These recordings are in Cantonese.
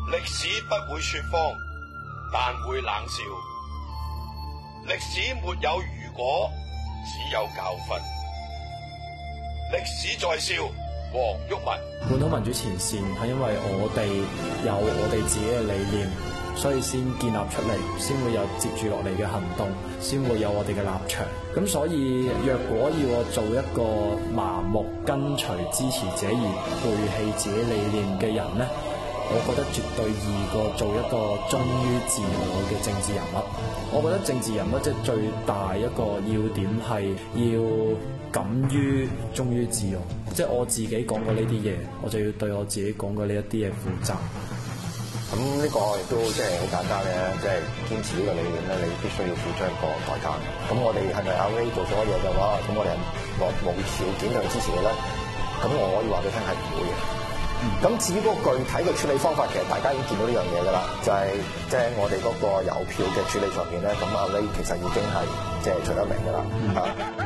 歷史不會說謊，但會冷笑。歷史沒有如果，只有教訓。歷史在笑，黃毓民。 本土民主前線係因為我哋有我哋自己嘅理念，所以先建立出嚟，先會有接住落嚟嘅行動，先會有我哋嘅立場。咁所以若果要我做一個盲目跟隨支持者而背棄自己理念嘅人呢，我覺得絕對易過做一個忠於自我嘅政治人物。我覺得政治人物即係最大一個要點係要敢於忠於自我，即係我自己講過呢啲嘢，我就要對我自己講過呢一啲嘢負責。 咁呢個亦都即係好簡單嘅，即係堅持呢個理念咧，你必須要付出一個代價。咁我哋係咪阿 Ray 做咗嘢嘅話，咁我哋無條件去支持你咧？咁我可以話俾你聽係唔會嘅。咁至於嗰個具體嘅處理方法，其實大家已經見到呢樣嘢㗎啦，就係即係我哋嗰個郵票嘅處理上邊咧，咁阿 Ray 其實已經係即係出咗名㗎啦嚇。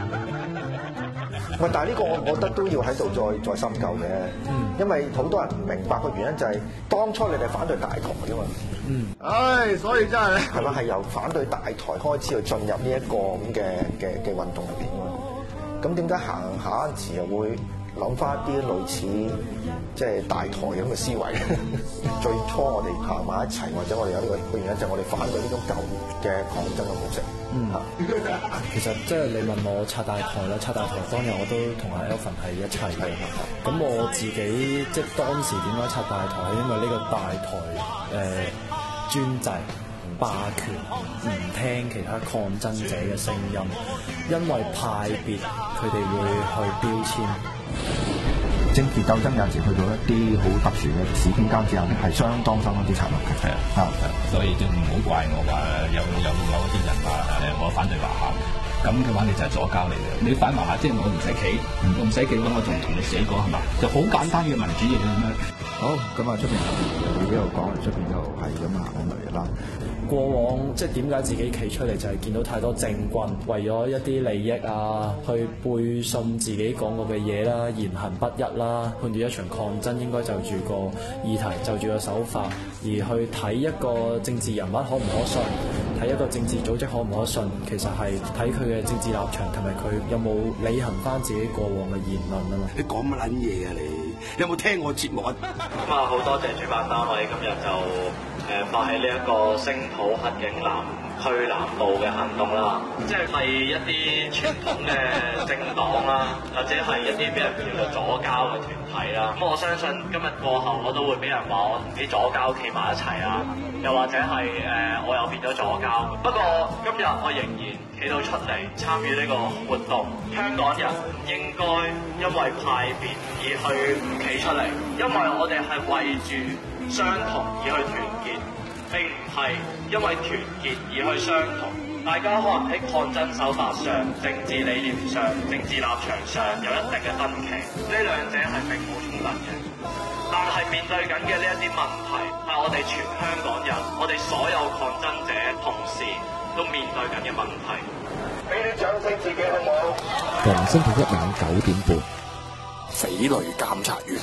喂，但係呢個我覺得都要喺度再深究嘅，因為好多人唔明白個原因就係當初你哋反對大台㗎嘛， 所以真係係咪係由反對大台開始去進入呢一個咁嘅運動入邊㗎嘛？咁點解行下陣時又會諗翻一啲類似即係大台咁嘅思維？最初我哋行埋一齊，或者我哋有呢個原因，就係我哋反對呢種舊嘅抗爭嘅模式。 其實即係你問我拆大台啦，拆大台當日我都同阿 Alvin 係一齊嘅。咁我自己即係當時點解拆大台，係因為呢個大台專制霸權，唔聽其他抗爭者嘅聲音，因為派別佢哋會去標籤。 政治鬥爭有陣時去到一啲好特殊嘅時空間之後咧，係相當之殘酷嘅。係啊， 所以就唔好怪我話有啲人話我反對華夏，咁嘅話你就係左膠嚟嘅。你反華夏即係我唔使企，我唔使企，我仲同你死過係嘛？就好簡單嘅民主嘢咁樣。 好，咁啊出邊呢度講，出邊就係咁行嚟啦。 過往即係點解自己企出嚟，就係見到太多政棍為咗一啲利益啊，去背信自己講過嘅嘢啦，言行不一啦，判斷一場抗爭應該就住個議題，就住個手法，而去睇一個政治人物可唔可信，睇一個政治組織可唔可信，其實係睇佢嘅政治立場同埋佢有冇履行翻自己過往嘅言論啊嘛。 你講乜撚嘢啊你？有冇聽我節目啊？ 咁啊，好多謝主辦單位今日就發起呢一個聲討黑警南區南部嘅行動啦，即係一啲傳統嘅政黨啦，或者係一啲俾人叫做左膠嘅團體啦。咁我相信今日過後我都會俾人話我同啲左膠企埋一齊啊，又或者係我又變咗左膠。不過今日我仍然企到出嚟參與呢個活動，香港人唔應該因為派別而去唔企出嚟，因為我哋係為住相同而去團結，並唔係因為團結而去相同。大家可能喺抗爭手法上、政治理念上、政治立場上有一定嘅分歧，呢兩者係並冇衝突嘅。但係面對緊嘅呢一啲問題，係我哋全香港人、我哋所有抗爭者同時都面對緊嘅問題。 俾啲掌聲自己好唔好？ 逢星期一晚9點半， 匪類監察員。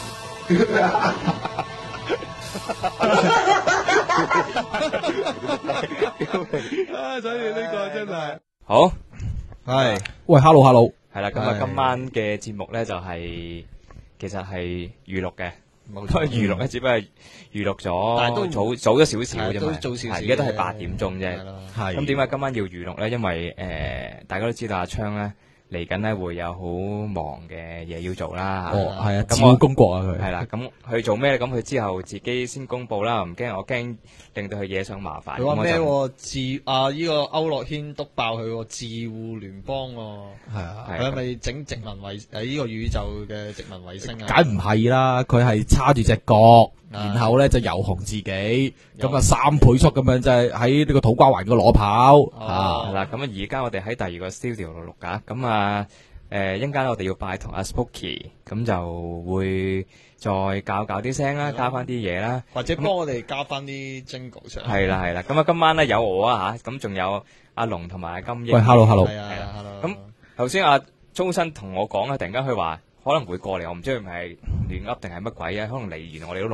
所以呢個真係好係喂 ，hello， 係啦。咁啊，今晚嘅節目咧就係其實係預錄嘅，不過預錄咧只不過係預錄咗， 但係都早咗少少啫嘛， 早少少， 而家都係8點鐘啫。 係咁點解今晚要預錄咧？因為大家都知道阿昌咧嚟緊咧會有好忙嘅嘢要做啦。 哦，係啊， 咁照公國啊佢。 係啦，咁佢做咩咧？咁佢之後自己先公佈啦，唔驚我驚令到佢惹上麻煩。 佢話咩？呢個區諾軒督爆佢個自護聯邦喎。係啊，佢係咪整殖民衛呢個宇宙嘅殖民衛星啊？ 梗唔係啦，佢係叉住隻角，然後咧就遊紅自己，咁啊3倍速咁樣就係喺呢個土瓜灣個裸跑。 係啦，咁啊而家我哋喺第二個 studio 度錄㗎，咁啊一陣間我哋要拜同阿 Spooky， 咁就會再搞啲聲啦，加翻啲嘢啦， 或者幫我哋加翻啲 jingle 上。 係啦，咁啊今晚咧有我啊嚇，咁仲有阿龍同埋阿金英。 喂 ，hello， 係啊， 咁頭先阿鍾生同我講啊，突然間佢話可能會過嚟，我唔知佢係亂噏定係乜鬼啊？可能嚟完我哋都錄完啦。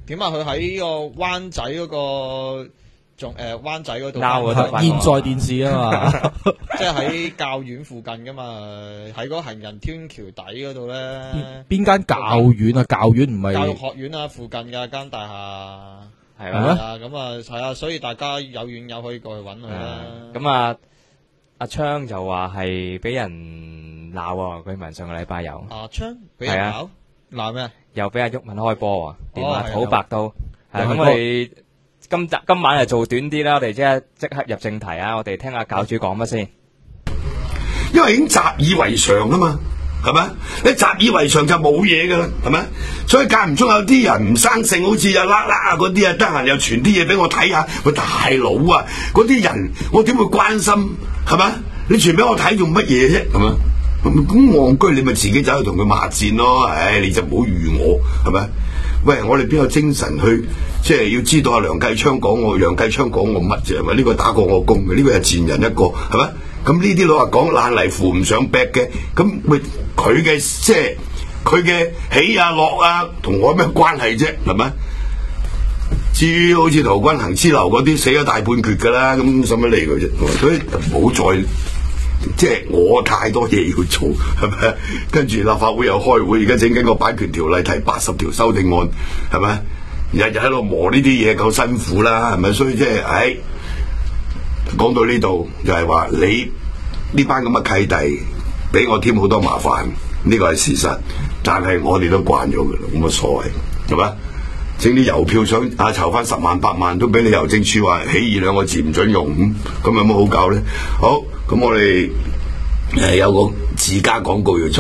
點啊？佢喺呢個灣仔嗰個仲灣仔嗰度， 現在電視啊嘛， 即係喺教院附近噶嘛，喺嗰個行人天橋底嗰度咧。 邊間教院啊？教院唔係教育學院啊，附近嘅間大廈係咩？ 咁啊係啊，所以大家有院友可以過去揾佢啦。 咁啊，阿昌就話係俾人鬧喎，據聞上個禮拜有。 阿昌俾人鬧咩？ 又俾阿毓民開波啊！電話係土白刀。咁我哋今晚係做短啲啦，我哋即刻入正題啊！我哋聽下教主講乜先。 因為已經習以為常啊嘛，係咪？你習以為常就冇嘢噶啦，係咪？所以間唔中有啲人唔生性，好似阿啦啦嗰啲啊，得閒又傳啲嘢俾我睇下。喂，大佬啊，嗰啲人我點會關心？係咪？你傳俾我睇做乜嘢啫？係咪？咁戇居，你咪自己走去同佢罵戰咯。唉，你就唔好預我，係咪？喂，我哋邊有精神去即係要知道阿楊繼昌講我乜啫？係咪？呢個打過我工嘅，呢個係賤人一個，係咪？咁呢啲老實講爛泥扶唔上壁嘅，咁咪佢嘅即係佢嘅喜啊樂啊，同我有咩關係啫？係咪？至於好似陶君行之流嗰啲死咗大半橛㗎啦，咁使乜理佢啫？所以唔好再即係我太多嘢要做，係咪？跟住立法會又開會，而家整緊個版權條例提80條修訂案，係咪？日日喺度磨呢啲嘢夠辛苦啦，係咪？所以即係講到呢度就係話你呢班咁嘅契弟俾我添好多麻煩，呢個係事實，但係我哋都慣咗㗎啦，冇乜所謂，係咪？整啲郵票想籌翻10萬8萬都俾你郵政處話起義2個字唔准用，咁有乜好搞咧？好，咁我哋有個自家廣告要出，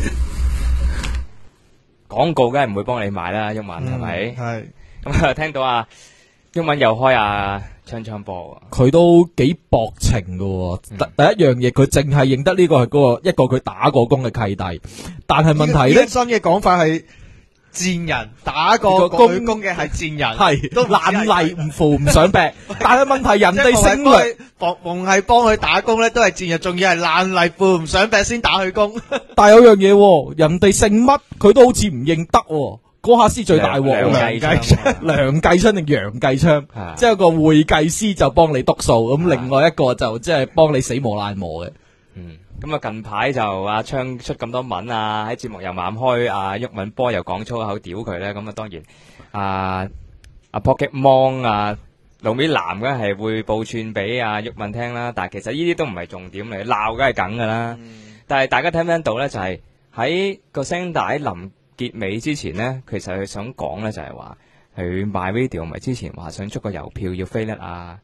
廣告梗係唔會幫你買啦，毓民係咪？ 係。 咁啊，聽到啊，毓民又開啊槍波喎， 佢都幾薄情㗎喎。第一樣嘢，佢淨係認得呢個係一個佢打過工嘅契弟，但係問題咧， 新嘅講法係賤人，打過工嘅係賤人， 係都爛泥唔扶唔上壁。但係問題人哋升略， 逢係幫佢打工咧，都係賤人，仲要係爛泥扶唔上壁先打佢工。 但係有樣嘢喎，人哋姓乜，佢都好似唔認得喎。嗰下先最大鑊，梁繼昌定楊繼昌，即係個會計師就幫你督數，咁另外一個就即係幫你死磨爛磨嘅。 咁啊近排就阿昌出咁多文啊，喺節目又猛開，阿毓民波又講粗口屌佢咧，咁啊當然阿 Pokemon 啊路尾男嘅係會報串俾阿毓民聽啦，但係其實呢啲都唔係重點嚟，鬧梗係梗噶啦。但係大家聽唔聽到咧？就係喺個聲帶臨結尾之前呢，其實佢想講咧就係話佢賣 video 咪之前話想出個郵票要飛甩台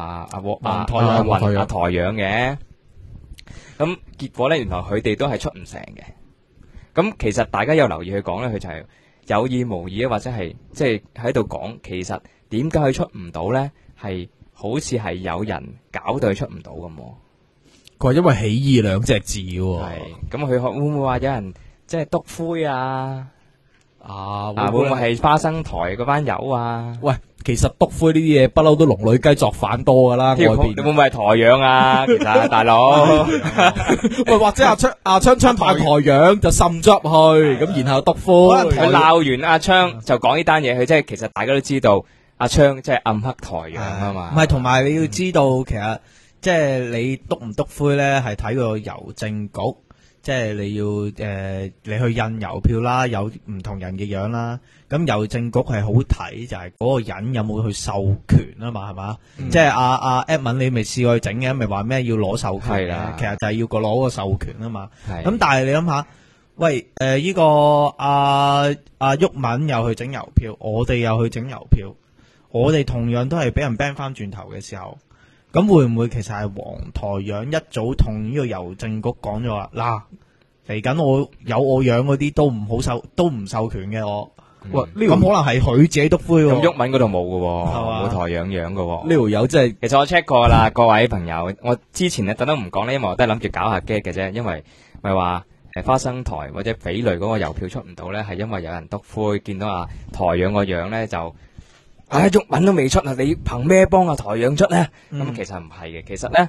陽嘅，咁結果咧原來佢哋都係出唔成嘅。咁其實大家有留意佢講咧，佢就係有意無意或者係即係喺度講，其實點解佢出唔到咧？係好似係有人搞到佢出唔到咁。 佢話因為起義2隻字喎。 係咁，佢會唔會話有人？即係督灰啊！會唔會係花生台嗰班友啊？ 喂，其實督灰呢啲嘢不嬲都龍女雞作反多噶啦，外邊你會唔會係台陽啊？其實大佬， 喂，或者阿昌扮台陽就滲咗入去，咁然後督灰。 佢鬧完阿昌就講呢單嘢，佢即係其實大家都知道阿昌即係暗黑台陽啊嘛。 唔係，同埋你要知道，其實即係你督唔督灰咧，係睇個郵政局。即係你要你去印郵票啦，有唔同人嘅樣啦。咁郵政局係好睇，就係嗰個人有冇去授權啊嘛，係嘛？即係阿 Edmond 你未試過去整嘅，咪話咩要攞授權嘅？其實就係要攞個授權啊嘛。咁但係你諗下，喂呢個阿毓民又去整郵票，我哋又去整郵票，我哋同樣都係俾人 ban 翻轉頭嘅時候。咁會唔會其實係黃台陽一早同呢個郵政局講咗話嗱，嚟緊我有我樣嗰啲都唔授權嘅我，喂呢個可能係佢自己督灰喎。 咁毓民嗰度冇嘅，冇台陽樣嘅。 呢條友真係， 其實我 check 過啦，各位朋友，我之前特登唔講咧，因為我都係諗住搞下 gag 嘅啫，因為咪話花生台或者匪類嗰個郵票出唔到咧，係因為有人督灰，見到台陽個樣咧就。毓民都未出啊！你憑咩幫台陽出咧？咁其實唔係嘅，其實咧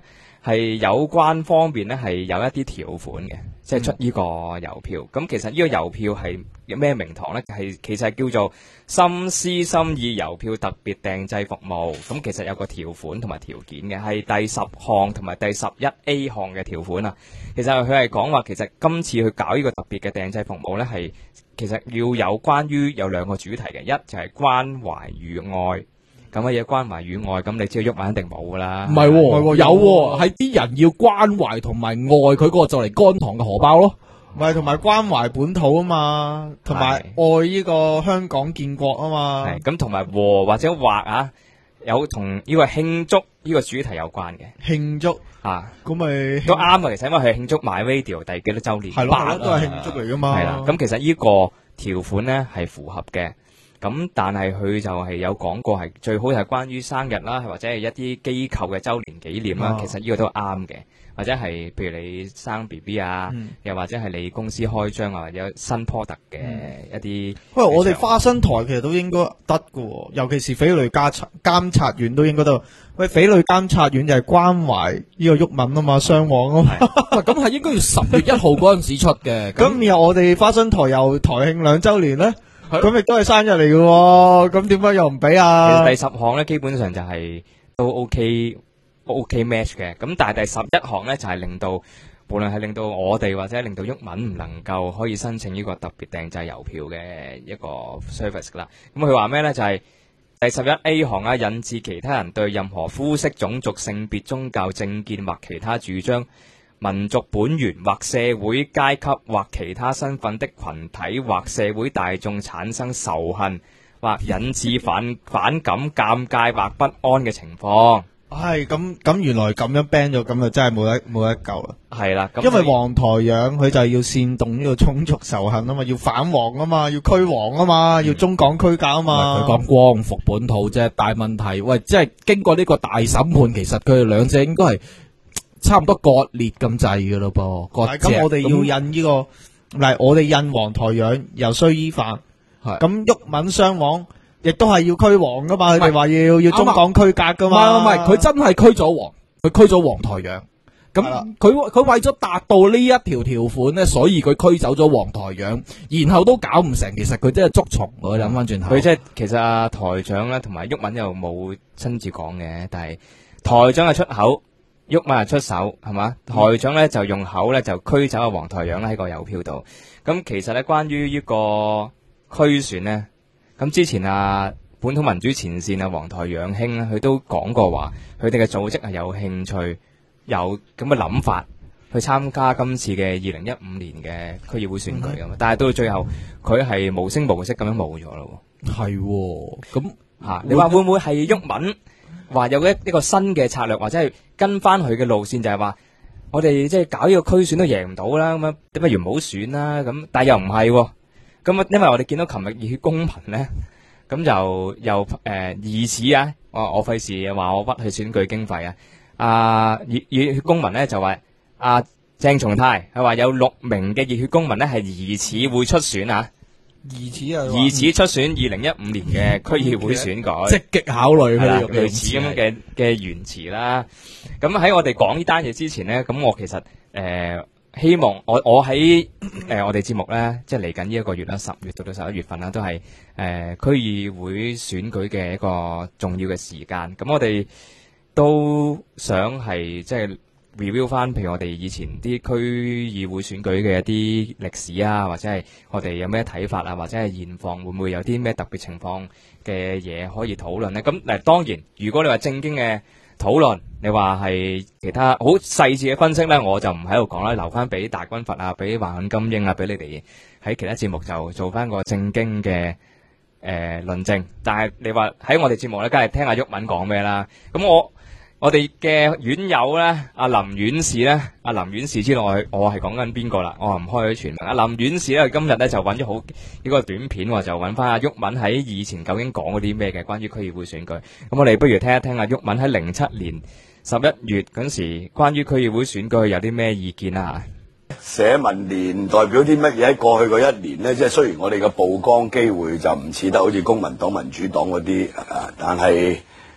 係有關方面咧係有一啲條款嘅，即係出呢個郵票。咁其實呢個郵票係咩名堂咧？係其實係叫做心思心意郵票特別訂製服務。咁其實有個條款同埋條件嘅，係第10項同埋第11A 項嘅條款啊。其實佢係講話，其實今次去搞呢個特別嘅訂製服務咧，係其實要有關於有2個主題嘅，一就係關懷與愛。咁乜嘢關懷與愛？咁你知道毓民一定冇噶啦。 唔係喎，有喎，係啲人要關懷同埋愛佢嗰個就嚟乾塘嘅荷包咯。 唔係，同埋關懷本土啊嘛，同埋愛呢個香港建國啊嘛。 係咁，同埋和或者畫啊，有同呢個慶祝呢個主題有關嘅。 慶祝啊， 咁咪都啱啊！其實因為佢係慶祝 MyRadio 第幾多週年， 係咯，都係慶祝嚟噶嘛。 係啦，咁其實呢個條款咧係符合嘅。咁但係佢就係有講過係最好係關於生日啦，或者係一啲機構嘅週年紀念啦。其實呢個都啱嘅，或者係譬如你生 BB 啊，又或者係你公司開張啊，或者新 product 嘅一啲。 喂，我哋花生台其實都應該得㗎，尤其是匪類監察院都應該得。喂，匪類監察院就係關懷呢個毓民啊嘛，雙簧啊嘛。 咁係應該要10月1號嗰陣時出嘅。 咁然後我哋花生台又台慶2週年咧。咁亦都係生日嚟嘅喎，咁點解又唔俾啊？ 其實第10項咧，基本上就係都 OK match 嘅。咁但係第11項咧，就係令到無論係令到我哋或者令到毓民唔能夠可以申請呢個特別訂製郵票嘅一個 service 啦。咁佢話咩咧？就係第11A 項啊，引致其他人對任何膚色、種族、性別、宗教、政見或其他主張、民族本源或社會階級或其他身份的群體或社會大眾產生仇恨或引致反感、尷尬或不安嘅情況。 係咁原來咁樣 ban 咗，咁就真係冇得救啦。 係啦， 因為黃台仰佢就係要煽動呢個種族仇恨啊嘛，要反黃啊嘛，要驅黃啊嘛，要中港區隔啊嘛。 佢講光復本土啫，大問題喂，即係經過呢個大審判，其實佢哋兩者應該係差唔多割裂咁滯嘅咯噃。 咁我哋要印呢個，嗱我哋印黃台仰又須依法，咁毓民雙簧亦都係要驅黃噶嘛，佢哋話要中港區隔噶嘛。 唔係，佢真係驅咗黃，佢驅咗黃台仰。咁佢為咗達到呢一條條款咧，所以佢驅走咗黃台仰，然後都搞唔成。其實佢真係捉蟲，我諗翻轉頭。 佢即係其實阿台長咧，同埋毓民又冇親自講嘅，但係台長係出口。毓民係出手，係嘛？台長咧就用口咧就驅走阿黃台仰喺個郵票度。咁其實咧關於呢個驅選咧，咁之前本土民主前線黃台仰兄咧，佢都講過話，佢哋嘅組織係有興趣有咁嘅諗法去參加今次嘅2015年嘅區議會選舉噶嘛。但係到最後佢係無聲無息咁樣冇咗咯。 係咁你話會唔會係毓民話有一個新嘅策略，或者係跟翻佢嘅路線，就係話我哋即係搞呢個區選都贏唔到啦，咁樣不如唔好選啦。咁但係又唔係，咁因為我哋見到琴日熱血公民咧，咁就又疑似我費事話我屈去選舉經費熱血公民咧就話鄭松泰係話有6名嘅熱血公民咧係疑似會出選疑似出選2015年嘅區議會選舉， 積極考慮佢類似咁樣嘅言辭啦。咁喺我哋講呢單嘢之前呢，咁我其實希望我喺我哋節目呢，即係嚟緊呢一個月啦，10月到11月份啦，都係區議會選舉嘅一個重要嘅時間。咁我哋都想係即係review 翻，譬如我哋以前啲區議會選舉嘅一啲歷史啊，或者係我哋有咩睇法啊，或者係現況會唔會有啲咩特別情況嘅嘢可以討論呢？咁當然，如果你話正經嘅討論，你話係其他好細緻嘅分析呢，我就唔喺度講啦，留翻俾大軍閥啊，俾華漢金英啊，俾你哋喺其他節目就做翻個正經嘅論證。但係你話喺我哋節目呢，梗係聽下毓民講咩啦。咁我哋嘅院友咧，阿林院士咧，阿林院士之內，我係講緊邊個啦？我唔開咗全名。阿林院士咧，今日咧就揾咗好呢個短片，就揾翻阿毓民喺以前究竟講過啲咩嘅關於區議會選舉。咁我哋不如聽一聽阿毓民喺07年11月嗰時關於區議會選舉有啲咩意見啊？ 社民連代表啲乜嘢？喺過去嗰1年呢，即係雖然我哋嘅曝光機會就唔似得好似公民黨、民主黨嗰啲，但係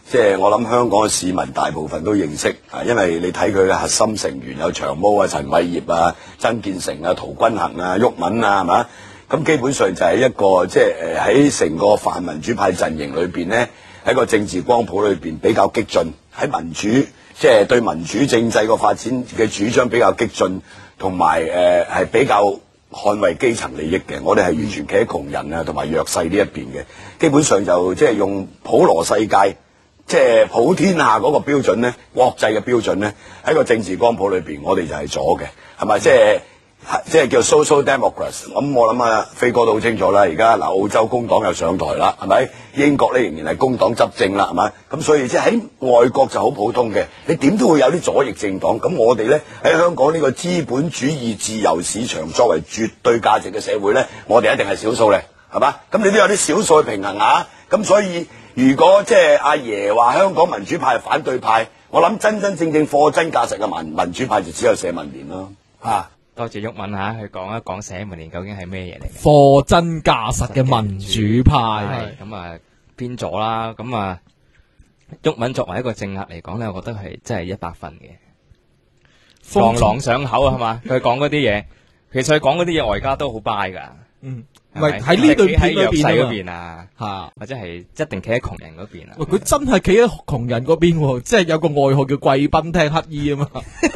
即係我諗香港嘅市民大部分都認識啊，因為你睇佢嘅核心成員有長毛啊、陳偉業啊、曾建成啊、陶君行啊、毓民啊，係嘛？咁基本上就係一個即係喺成個泛民主派陣營裏邊呢，喺個政治光譜裏邊比較激進，喺民主即係對民主政制個發展嘅主張比較激進，同埋係比較捍衛基層利益嘅。我哋係完全企喺窮人啊同埋弱勢呢一邊嘅，基本上就即係用普羅世界。即係普天下嗰個標準咧，國際嘅標準咧，喺個政治光譜裏邊，我哋就係左嘅，係咪？即係叫 social democrats。咁我諗啊，飛哥都好清楚啦。而家澳洲工黨又上台啦，係咪？英國咧仍然係工黨執政啦，係咪？咁所以即係喺外國就好普通嘅，你點都會有啲左翼政黨。咁我哋咧喺香港呢個資本主義自由市場作為絕對價值嘅社會咧，我哋一定係少數咧，係嘛？咁你都有啲少數去平衡下，咁所以。如果即係阿爺話香港民主派係反對派，我諗真真正正貨真價實嘅民主派就只有社民連咯。 多謝毓民嚇，去講一講社民連究竟係咩嘢嚟嘅？ 貨真價實嘅民主派。 咁啊偏左啦，咁啊毓民作為一個政客嚟講咧，我覺得係真係100分嘅，朗朗上口係嘛？佢講嗰啲嘢，其實佢講嗰啲嘢，外家都好 buy 㗎。 唔係喺呢對片裏邊啊， 嚇， 或者係一定企喺窮人嗰邊啊。 喂，佢真係企喺窮人嗰邊喎，即係有個外號叫貴賓廳乞衣啊嘛。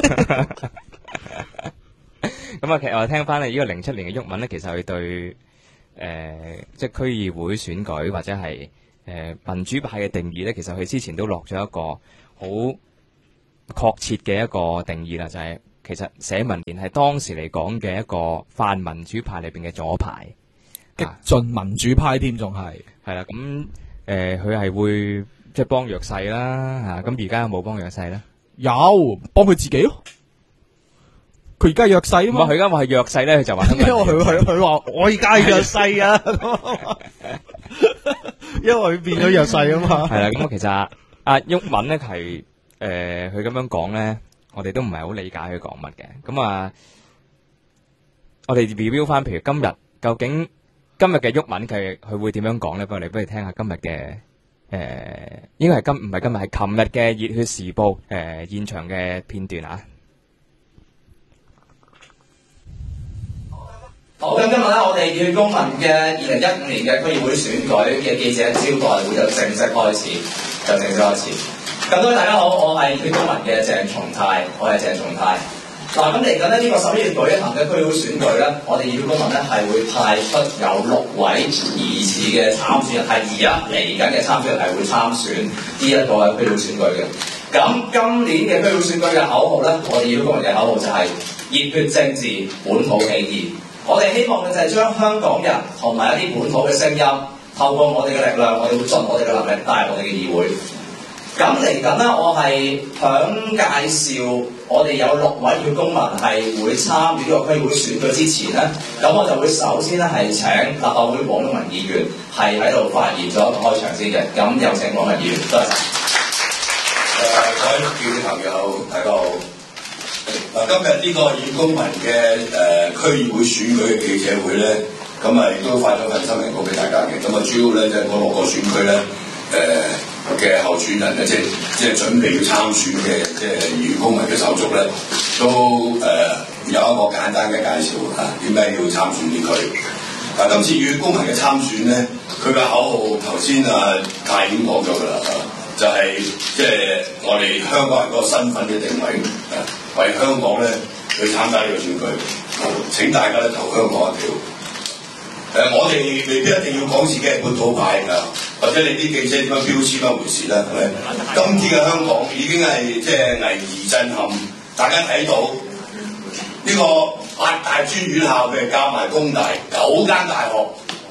咁啊，其實我聽翻咧，呢個07年嘅毓民咧，其實佢對即係區議會選舉或者係民主派嘅定義咧，其實佢之前都落咗一個好確切嘅一個定義啦，就係其實社民連係當時嚟講嘅一個泛民主派裏邊嘅左派。 激進民主派添，仲係啦，咁佢係會即係幫弱勢啦嚇，咁而家有冇幫弱勢咧？ 有幫佢自己咯，佢而家弱勢啊嘛。 佢而家話係弱勢咧，佢就話因為佢話我而家係弱勢啊，因為佢變咗弱勢啊嘛。 係啦，咁其實阿毓民咧係佢咁樣講咧，我哋都唔係好理解佢講乜嘅。咁啊，我哋 review 翻，譬如今日究竟。今日嘅毓民佢會點樣講咧？不如聽下今日嘅應該係唔係今日係琴日嘅《熱血時報》現場嘅片段啊！ 好，咁今日咧，我哋熱血公民嘅2015年嘅區議會選舉嘅記者招待會就正式開始。咁多位大家好，我係熱血公民嘅鄭松泰，嗱，咁嚟緊呢個11月舉行嘅區議會選舉咧，我哋熱血公民咧係會派出有6位疑似嘅參選人，係而家嚟緊嘅參選人係會參選呢一個區議會選舉嘅。咁今年嘅區議會選舉嘅口號咧，我哋熱血公民嘅口號就係熱血政治，本土起義。我哋希望嘅就係將香港人同埋一啲本土嘅聲音，透過我哋嘅力量，我哋會盡我哋嘅能力帶入我哋嘅議會。咁嚟緊咧，我係響介紹我哋有6位熱血公民係會參與呢個區議會選舉之前咧，咁我就會首先咧係請立法會黃毓民議員係喺度發言咗一個開場先嘅。咁有請黃毓民議員，多謝。 各位記者朋友，大家好。今日呢個熱血公民嘅區議會選舉嘅記者會咧，咁啊亦都發咗份新聞稿俾大家嘅。咁啊主要咧就係嗰6個選區咧，嘅候選人咧，即係準備要參選嘅，即係熱血公民嘅手足咧，都有一個簡單嘅介紹嚇，點解要參選呢區？今次熱血公民嘅參選咧，佢嘅口號頭先太已經講咗㗎啦，就係即係我哋香港人嗰個身份嘅定位，為香港咧去參加呢個選舉，請大家咧投香港一票。我哋未必一定要講自己係本土派㗎，或者你啲記者點樣標籤一回事啦，係咪？今次嘅香港已經係即係危而震撼，大家睇到呢個8大專院校嘅加埋工大9間大學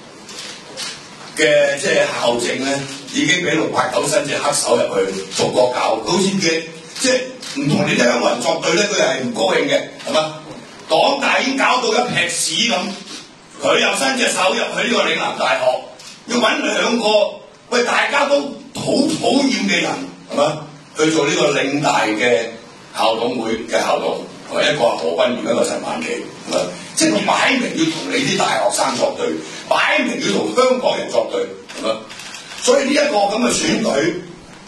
嘅即係校政咧，已經俾689伸隻黑手入去逐個搞，好似嘅即係唔同你啲香港人作對咧，佢係唔高興嘅，係嘛？港大已經搞到一劈屎咁。佢又伸隻手入去呢個嶺南大學，要揾2個大家都好討厭嘅人，係嘛？去做呢個嶺大嘅校董會嘅校董，同埋一個係何君堯，一個陳曼琪，係嘛？即係佢擺明要同你啲大學生作對，擺明要同香港人作對，係嘛？所以呢一個咁嘅選舉，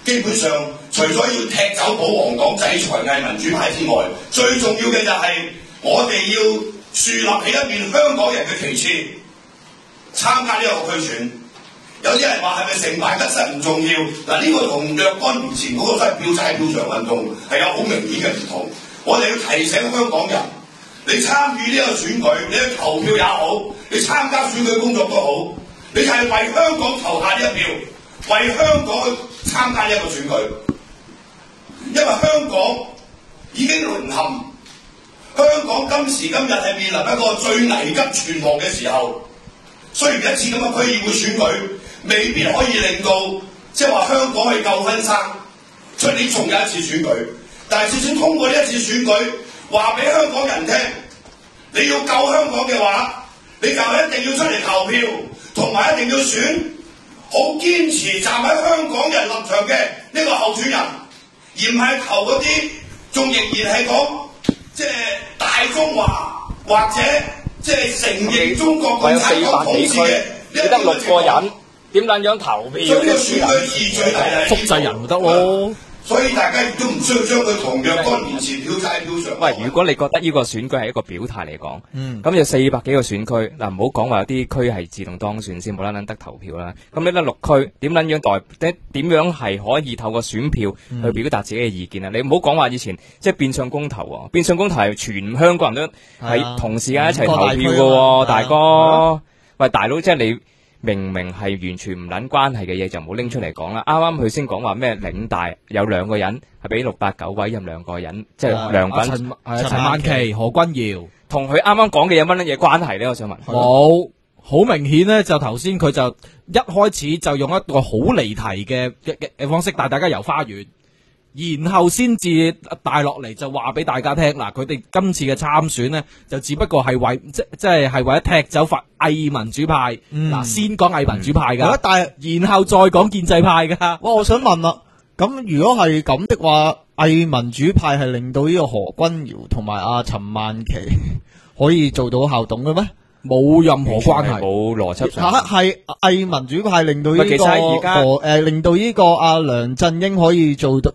基本上除咗要踢走保皇黨、制裁偽民主派之外，最重要嘅就係我哋要樹立起一面香港人嘅旗幟，參加呢個區選。有啲人話係咪成敗得失唔重要？嗱，呢個同若干年前嗰個所謂票債票償運動係有好明顯嘅唔同。我哋要提醒香港人，你參與呢個選舉，你去投票也好，你參加選舉工作都好，你就係為香港投下呢一票，為香港去參加呢一個選舉。因為香港已經淪陷，香港今時今日係面臨一個最危急存亡嘅時候。雖然一次咁嘅區議會選舉未必可以令到即係話香港去救婚紗，出年仲有一次選舉，但係至少通過呢一次選舉，話俾香港人聽，你要救香港嘅話，你就一定要出嚟投票，同埋一定要選好堅持站喺香港人立場嘅呢個候選人，而唔係投嗰啲仲仍然係講即係大中華或者即係承認中國共產黨統治嘅， 你得6個人，點撚樣投票？ 所以呢個選舉意義最大係複製人唔得咯。 所以大家亦都唔需要將佢同若干年前票債票償。 喂，如果你覺得呢個選舉係一個表態嚟講，咁有400幾個選區，嗱唔好講話有啲區係自動當選先冇啦啦得投票啦。咁你得6區，點撚樣點樣係可以透過選票去表達自己嘅意見啊？你唔好講話以前即係變相公投喎，變相公投係全香港人都係同時間一齊投票嘅喎，大哥。喂，大佬，即係你明明係完全唔撚關係嘅嘢就唔好拎出嚟講啦。啱啱佢先講話咩領大有2個人係俾689委任2個人，即係梁品、 陳曼琪、何君堯， 同佢啱啱講嘅有乜嘢關係咧？我想問。 冇，好明顯咧，就頭先佢就一開始就用一個好離題嘅方式帶大家遊花園。然後先至帶落嚟就話俾大家聽，嗱，佢哋今次嘅參選呢，就只不過係為即係為咗踢走偽民主派。嗱，先講偽民主派噶，但係然後再講建制派噶。 哇，我想問啦，咁如果係咁的話，偽民主派係令到呢個何君堯同埋阿陳曼琪可以做到校董嘅咩？ 冇任何關係， 冇邏輯上。 係偽民主派令到呢令到呢個阿梁振英可以做到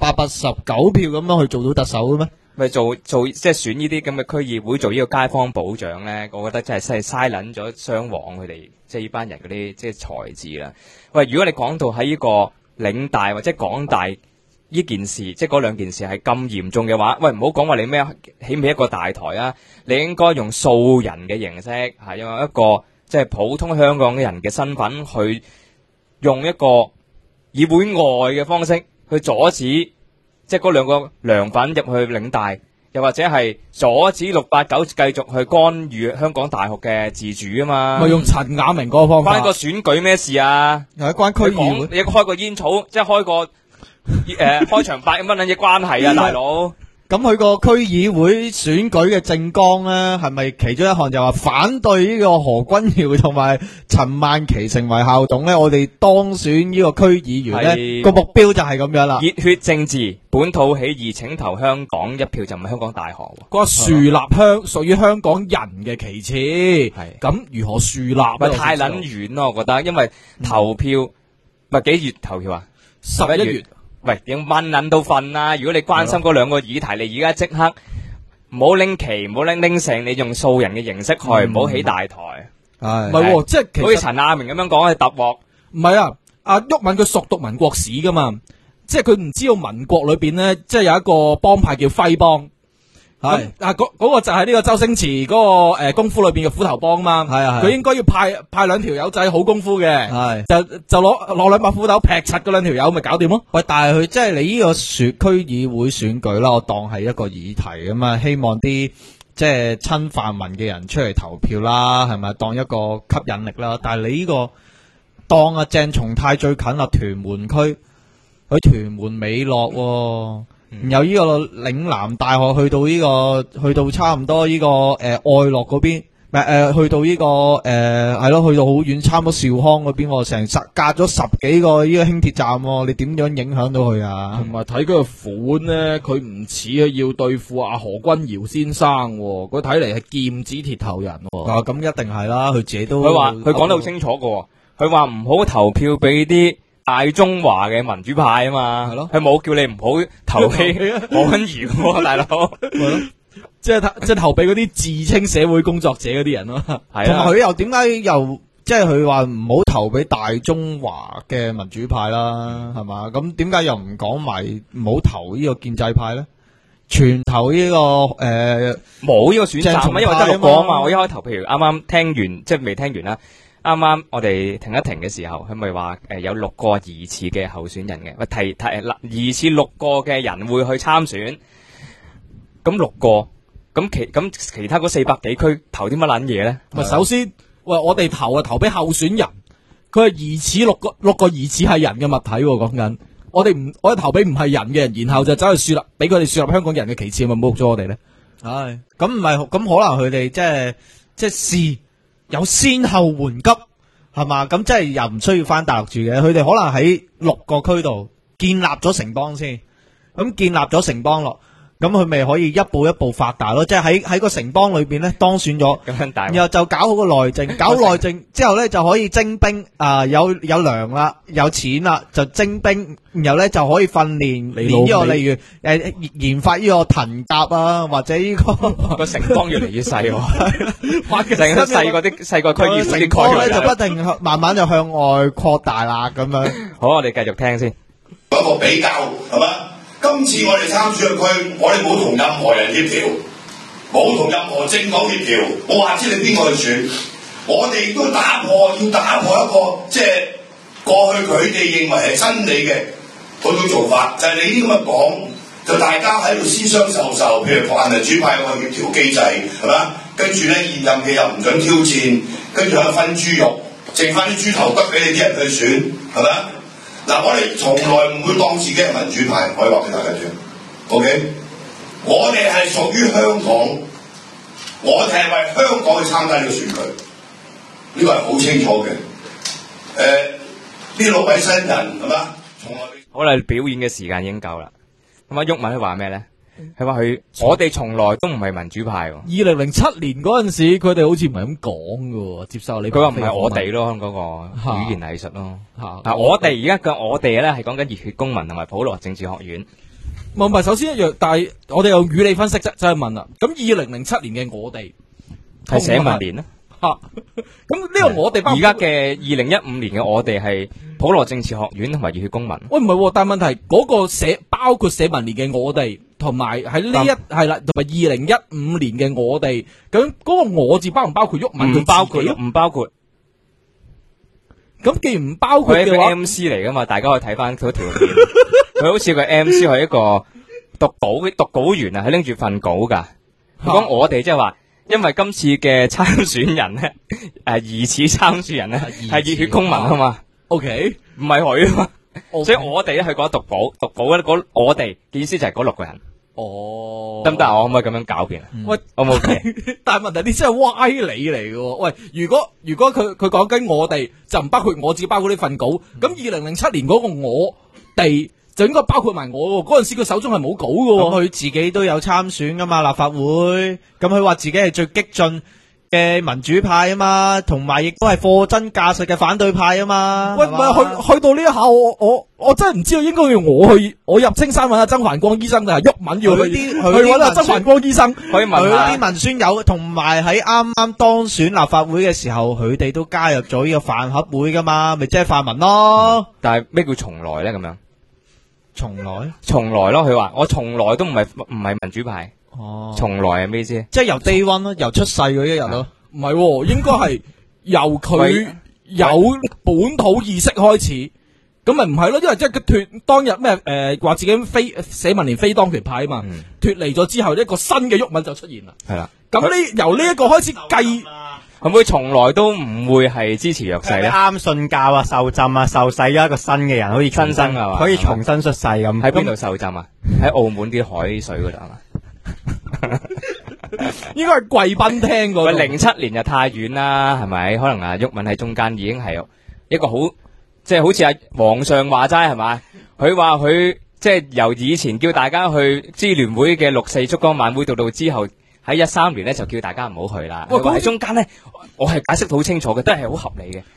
689票咁樣去做到特首嘅咩？ 咪做即係選呢啲咁嘅區議會做呢個街坊保長咧，我覺得真係嘥撚咗雙黃佢哋即係呢班人嗰啲即係才智啦。喂，如果你講到喺呢個領大或者港大呢件事，即係嗰兩件事係咁嚴重嘅話，喂，唔好講話你咩起唔起一個大台啊，你應該用素人嘅形式，係用一個即係普通香港嘅人嘅身份去用一個議會外嘅方式去阻止，即係嗰2個梁粉入去領大，又或者係阻止689繼續去干預香港大學嘅自主啊嘛。 咪用陳雅明嗰個方法。 關個選舉咩事啊？ 又係關區議會， 你開個煙草，即係開個。開場白有乜嘢關係啊，大佬？ 咁佢個區議會選舉嘅政綱咧，係咪其中一項就話反對呢個何君堯同埋陳曼琪成為校董咧？我哋當選呢個區議員咧，個目標就係咁樣啦。 熱血政治，本土起義，請投香港一票就唔係香港大學。 個樹立屬於香港人嘅旗幟，係咁如何樹立？ 咪太撚遠咯，我覺得，因為投票咪幾月投票啊？11月。喂，點問撚到瞓啊？如果你關心嗰2個議題，你而家即刻唔好拎旗，唔好拎成，你用素人嘅形式去，唔好起大台。 係，唔係，即係好似陳亞明咁樣講係揼鑊。 唔係啊，阿毓民佢熟讀民國史噶嘛，即係佢唔知道民國裏邊咧，即係有一個幫派叫輝幫。係嗰個就係呢個周星馳嗰個功夫裏邊嘅虎頭幫嘛。係啊，佢應該要派2條友仔好功夫嘅，係就攞2把斧頭劈柒嗰2條友咪搞掂咯。 喂，但係佢即係你呢個區議會選舉啦，我當係一個議題咁啊，希望啲即係親泛民嘅人出嚟投票啦，係咪當一個吸引力啦？但係你呢個當阿鄭松泰最近啦，屯門區去屯門美樂喎。由呢個嶺南大學去到差唔多呢個愛樂嗰邊，去到呢個係咯，去到好遠，差唔多兆康嗰邊，成隔咗10幾個呢個輕鐵站，你點樣影響到佢啊？ 同埋睇佢個款咧，佢唔似要對付阿何君堯先生，佢睇嚟係劍指鐵頭人。咁一定係啦，佢自己都佢講得好清楚噶，佢話唔好投票俾啲大中華嘅民主派啊嘛， 係咯佢冇叫你唔好投俾何君堯喎，大佬。 係咯，即係投俾嗰啲自稱社會工作者嗰啲人咯。 係啊， 同埋佢又點解又即係佢話唔好投俾大中華嘅民主派啦，係嘛？咁點解又唔講埋唔好投呢個建制派咧？全投呢個冇呢個選擇啊嘛，因為得6個啊嘛。我一開頭譬如啱啱聽完，即係未聽完啦。啱啱我哋停一停嘅時候，佢咪話有6個疑似嘅候選人嘅，疑似6個嘅人會去參選。咁6個，咁其他嗰400幾區投啲乜撚嘢咧？ 咪首先，喂，我哋投俾候選人，佢係疑似六個疑似係人嘅物體喎，講緊。我哋投俾唔係人嘅，然後就走去俾佢哋樹立香港人嘅旗幟，咪侮辱咗我哋咧？ 係咁唔係咁可能佢哋即係事有先後緩急係嘛？咁即係又唔需要翻大陸住嘅，佢哋可能喺6個區度建立咗城邦先，咁建立咗城邦落。咁佢咪可以一步一步發達咯，即係喺個城邦裏邊咧當選咗，然後就搞好個內政，搞內政之後咧就可以徵兵，有糧啦，有錢啦，就徵兵，然後咧就可以訓練呢個例如研發呢個藤甲啊，或者呢個城邦越嚟越細，成個細個區議會啲城邦咧就不停慢慢就向外擴大啦咁樣。 好，我哋繼續聽先， 一個比較係嘛？今次我哋參選嘅區，我哋冇同任何人協調，冇同任何政黨協調，我話知你邊個去選，我哋都要打破一個即係過去佢哋認為係真理嘅嗰種做法，就係你呢咁嘅講，就大家喺度私相授受，譬如泛民主派有個協調機制係嘛，跟住咧現任嘅又唔準挑戰，跟住又分豬肉，剩翻啲豬頭骨俾你啲人去選係咪？嗱，我哋從來唔會當自己係民主派，可以話俾大家聽。OK， 我哋係屬於香港，我哋係為香港去參加呢個選舉，呢個係好清楚嘅。呢6位新人係嘛？從來好啦，表演嘅時間已經夠啦。咁毓民佢話咩咧？佢話我哋從來都唔係民主派喎。 2007年嗰陣時，佢哋好似唔係咁講嘅，接受你。 佢話唔係我哋咯，嗰個語言藝術咯。我哋而家嘅我哋咧係講緊熱血公民同埋普羅政治學院。 唔係，首先一樣，但係我哋用語理分析啫，就係問啦。咁2007年嘅我哋係社民連啦。 咁呢個我哋而家嘅2015年嘅我哋係普羅政治學院同埋熱血公民。 喂，唔係，但係問題嗰個包括社民連嘅我哋，同埋喺呢係啦，同埋2015年嘅我哋，咁嗰個我字包唔包括毓民？ 唔包括，唔包括。 咁既然唔包括嘅話， 佢係一個 MC 嚟噶嘛？大家可以睇翻嗰條片，佢好似個 MC 係一個讀稿員啊，佢拎住份稿噶。講我哋即係話。因為今次嘅參選人咧，疑似參選人咧係熱血公民啊嘛 ，OK， 唔係佢啊嘛， okay. 所以我哋咧去講讀稿咧，我哋嘅意思就係嗰6個人。 哦， 得唔得？我可唔可以咁樣狡辯啊？ 喂， 我冇嘅。 但係問題你真係歪理嚟嘅。喂，如果佢講緊我哋，就唔包括我自己，包括呢份稿。咁2007年嗰個我哋。就應該包括埋我喎，嗰陣時佢手中係冇稿嘅， 佢自己都有參選噶嘛，立法會。咁佢話自己係最激進嘅民主派啊嘛，同埋亦都係貨真價實嘅反對派啊嘛。 喂，唔係去到呢一下，我真係唔知道應該要我入青山揾阿曾繁光醫生定係毓民要去揾阿曾繁光醫生。 可以問下佢啲民宣友，同埋喺啱啱當選立法會嘅時候，佢哋都加入咗呢個飯盒會噶嘛，咪即係泛民咯。 但係咩叫從來咧？咁樣？ 從來咯，佢話我從來都唔係民主派。 哦， 從來係咩意思？ 即係由 day one 咯，由出世嗰一日咯。 唔係，應該係由佢有本土意識開始。咁咪唔係咯？因為即係佢脫當日咩話自己社民連非當權派啊嘛，脫離咗之後，一個新嘅毓民就出現啦。 係啦， 咁由呢一個開始計。 會唔會從來都唔會係支持弱勢咧？ 啱信教啊，受浸啊，受洗咗一個新嘅人，好似新生啊， 可以重新出世咁。 喺邊度受浸啊？喺澳門啲海水嗰度啊嘛？ 應該係貴賓廳嗰度。 07年就太遠啦，係咪？可能毓民喺中間已經係一個好，即係好似皇上話齋係咪？佢話佢即係由以前叫大家去支聯會嘅6·4燭光晚會到之後。喺13年咧就叫大家唔好去啦。喂，喺中間咧，我係解釋到好清楚嘅，都係好合理嘅。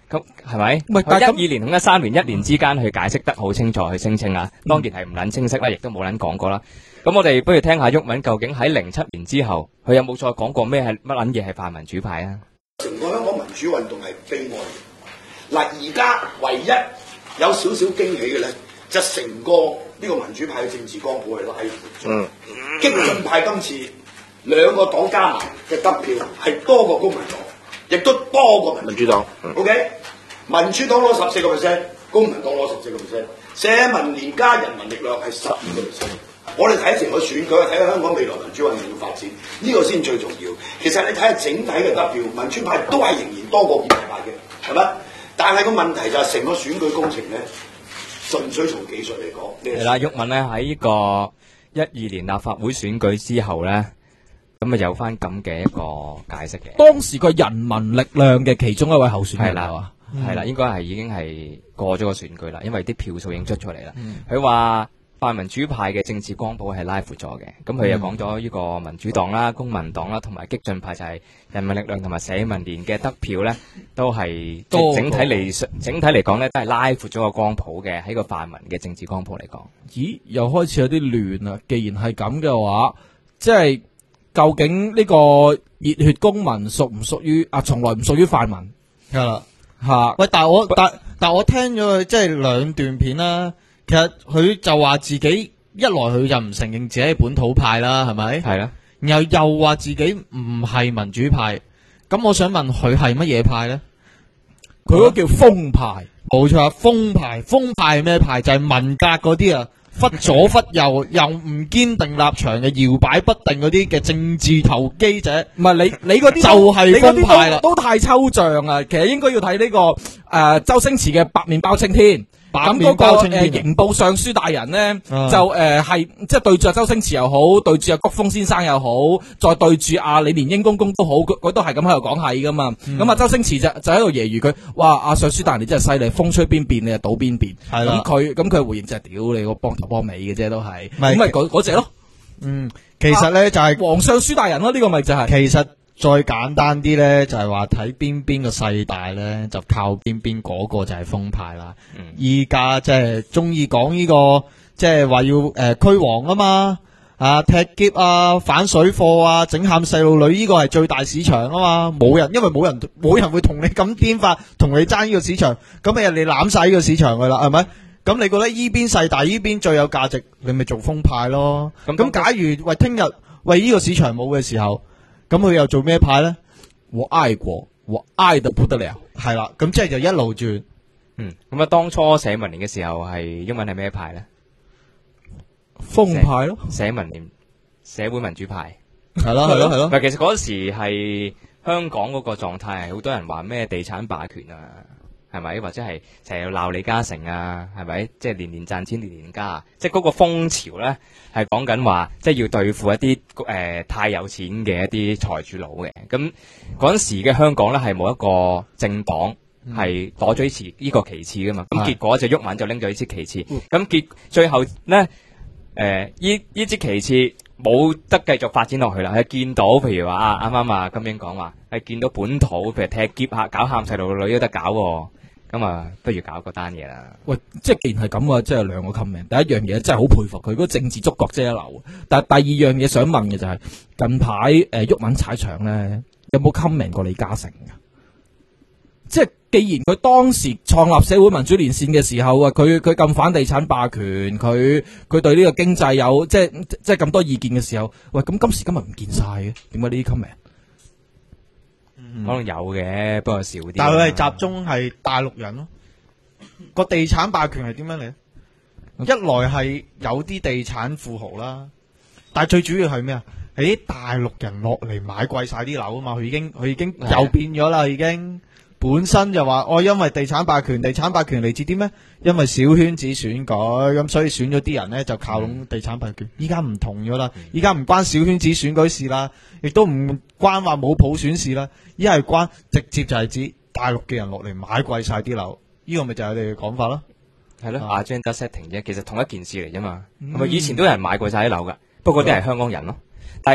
咁係咪？ 唔係但係咁 12年同13年1年之間去解釋得好清楚，去聲稱啊，當然係唔撚清晰啦，亦都冇撚講過啦。咁我哋不如聽下毓民究竟喺07年之後，佢有冇再講過咩係乜撚嘢係泛民主派啊？ 成個香港民主運動係悲哀嘅。嗱，而家唯一有少少驚喜嘅咧，就成個呢個民主派嘅政治光譜係拉闊咗。激進派今次兩個黨加埋嘅得票係多過公民黨，亦都多過民主黨。OK， 民主黨攞14%，公民黨攞14%，社民連加人民力量係12%。我哋睇成個選舉，睇下香港未來民主運動嘅發展，呢個先最重要。其實你睇下整體嘅得票，民主派都係仍然多過建制派嘅，係咪？但係個問題就係成個選舉工程咧，純粹從技術嚟講， 係啦，毓民咧喺呢個12年立法會選舉之後咧，咁啊有翻咁嘅一個解釋嘅。 當時個人民力量嘅其中一位候選人係啦，係啦，應該係已經係過咗個選舉啦，因為啲票數已經出嚟啦。佢話泛民主派嘅政治光譜係拉闊咗嘅，咁佢又講咗呢個民主黨啦、公民黨啦，同埋激進派就係人民力量同埋社民連嘅得票咧，都係整體嚟講咧，都係拉闊咗個光譜嘅，喺個泛民嘅政治光譜嚟講。 咦，又開始有啲亂啦！既然係咁嘅話，即係究竟呢個熱血公民屬唔屬於啊？從來唔屬於泛民係啦嚇。 喂，但我聽咗佢即係兩段片啦。其實佢就話自己一來佢就唔承認自己係本土派啦，係咪？ 係啦。 然後又話自己唔係民主派，咁我想問佢係乜嘢派咧？ 佢嗰叫風派， 冇錯，風派。風派係咩派？就係文革嗰啲啊，忽左忽右，又唔堅定立場嘅搖擺不定嗰啲嘅政治投機者。 唔係你嗰啲就係風派啦， 都太抽象啊！其實應該要睇呢個周星馳嘅白面包青天。咁嗰個刑部尚書大人咧，就係即係對住阿周星馳又好，對住阿谷峰先生又好，再對住阿李連英公公都好，佢都係咁喺度講係噶嘛。咁周星馳就喺度揶揄佢，哇！阿尚書大人你真係犀利，風吹邊變你就倒邊變。係啦。咁佢回應就係屌你個幫頭幫尾嘅啫，都係。咁咪嗰隻咯。 其實咧就係皇尚書大人咯，呢個咪就係。 其實再簡單啲咧，就係話睇邊個勢大咧，就靠邊嗰個就係風派啦。依家即係中意講呢個，即係話要驅蝗啊嘛，踢劫啊，反水貨啊，整喊細路女，呢個係最大市場啊嘛。因為冇人會同你咁癲法，同你爭呢個市場，咁你攬晒呢個市場噶啦，係咪？咁你覺得依邊勢大，依邊最有價值，你咪做風派咯。咁假如聽日呢個市場冇嘅時候，咁佢又做咩派咧？ 我愛國，我愛得不得了。 係啦，咁即係就一路轉。 咁啊，當初社民連嘅時候係英文係咩派咧？ 風派咯， 社民連、社會民主派。 係咯。 其實嗰時係香港嗰個狀態係好多人話咩地產霸權啊，係咪？或者係成日鬧李嘉誠啊，係咪？即係年年賺錢，年年加，即係嗰個風潮咧，係講緊話，即係要對付一啲太有錢嘅一啲財主佬嘅。咁嗰陣時嘅香港咧係冇一個政黨係攞咗呢個旗幟噶嘛。咁結果就毓民就拎咗呢支旗幟。咁最後咧，呢支旗幟冇得繼續發展落去啦。係見到譬如話啱啱金英講話係見到本土，譬如踢劫客、搞喊細路女都得搞喎。咁啊，不如搞嗰單嘢啦。 喂，即係既然係咁啊，即係兩個 comment。第一樣嘢真係好佩服佢嗰個政治觸覺真係一流。但係第二樣嘢想問嘅就係近排毓民踩場咧，有冇 comment 過李嘉誠㗎？即係既然佢當時創立社會民主連線嘅時候啊，佢咁反地產霸權，佢對呢個經濟有即係咁多意見嘅時候，喂，咁今時今日唔見晒嘅，點解呢啲 comment？ 可能有嘅，不過少啲。 但係佢係集中係大陸人咯。個地產霸權係點樣嚟？一來係有啲地產富豪啦，但係最主要係咩啊？係啲大陸人落嚟買貴晒啲樓啊嘛。佢已經又變咗啦，已經本身就話因為地產霸權嚟自啲咩？因為小圈子選舉，咁所以選咗啲人咧就靠攏地產霸權。依家唔同咗啦，依家唔關小圈子選舉事啦，亦都唔關話冇普選事啦，依係關直接就係指大陸嘅人落嚟買貴晒啲樓，呢個咪就係佢哋嘅講法咯。 係咯，agenda setting 啫，其實同一件事嚟啫嘛。係咪以前都有人買過晒啲樓噶，不過嗰啲係香港人咯。但係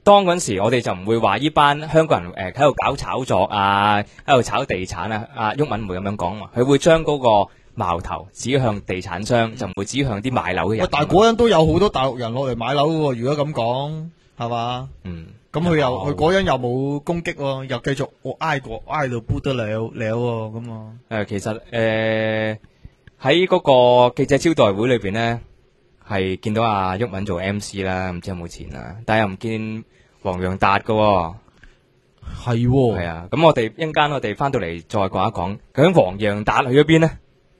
當嗰陣時，我哋就唔會話呢班香港人喺度搞炒作啊，喺度炒地產啊。阿毓民唔會咁樣講嘛，佢會將嗰個矛頭指向地產商，就唔會指向啲買樓嘅人。 但係嗰陣都有好多大陸人落嚟買樓喎，如果咁講係嘛？咁佢嗰陣又冇攻擊喎，又繼續挨到不得了喎咁啊！ 其實喺嗰個記者招待會裏邊呢，係見到阿毓民做 MC 啦，唔知有冇錢啦，但係又唔見黃洋達㗎喎。 係喎。 係啊，咁我哋一陣間我哋翻到嚟再講一講，究竟黃洋達去咗邊呢？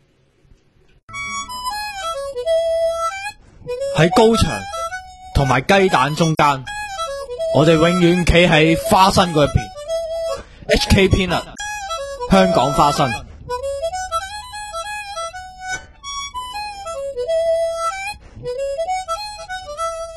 喺高牆同埋雞蛋中間，我哋永遠企喺花生嗰一邊。HK Peanut 香港花生。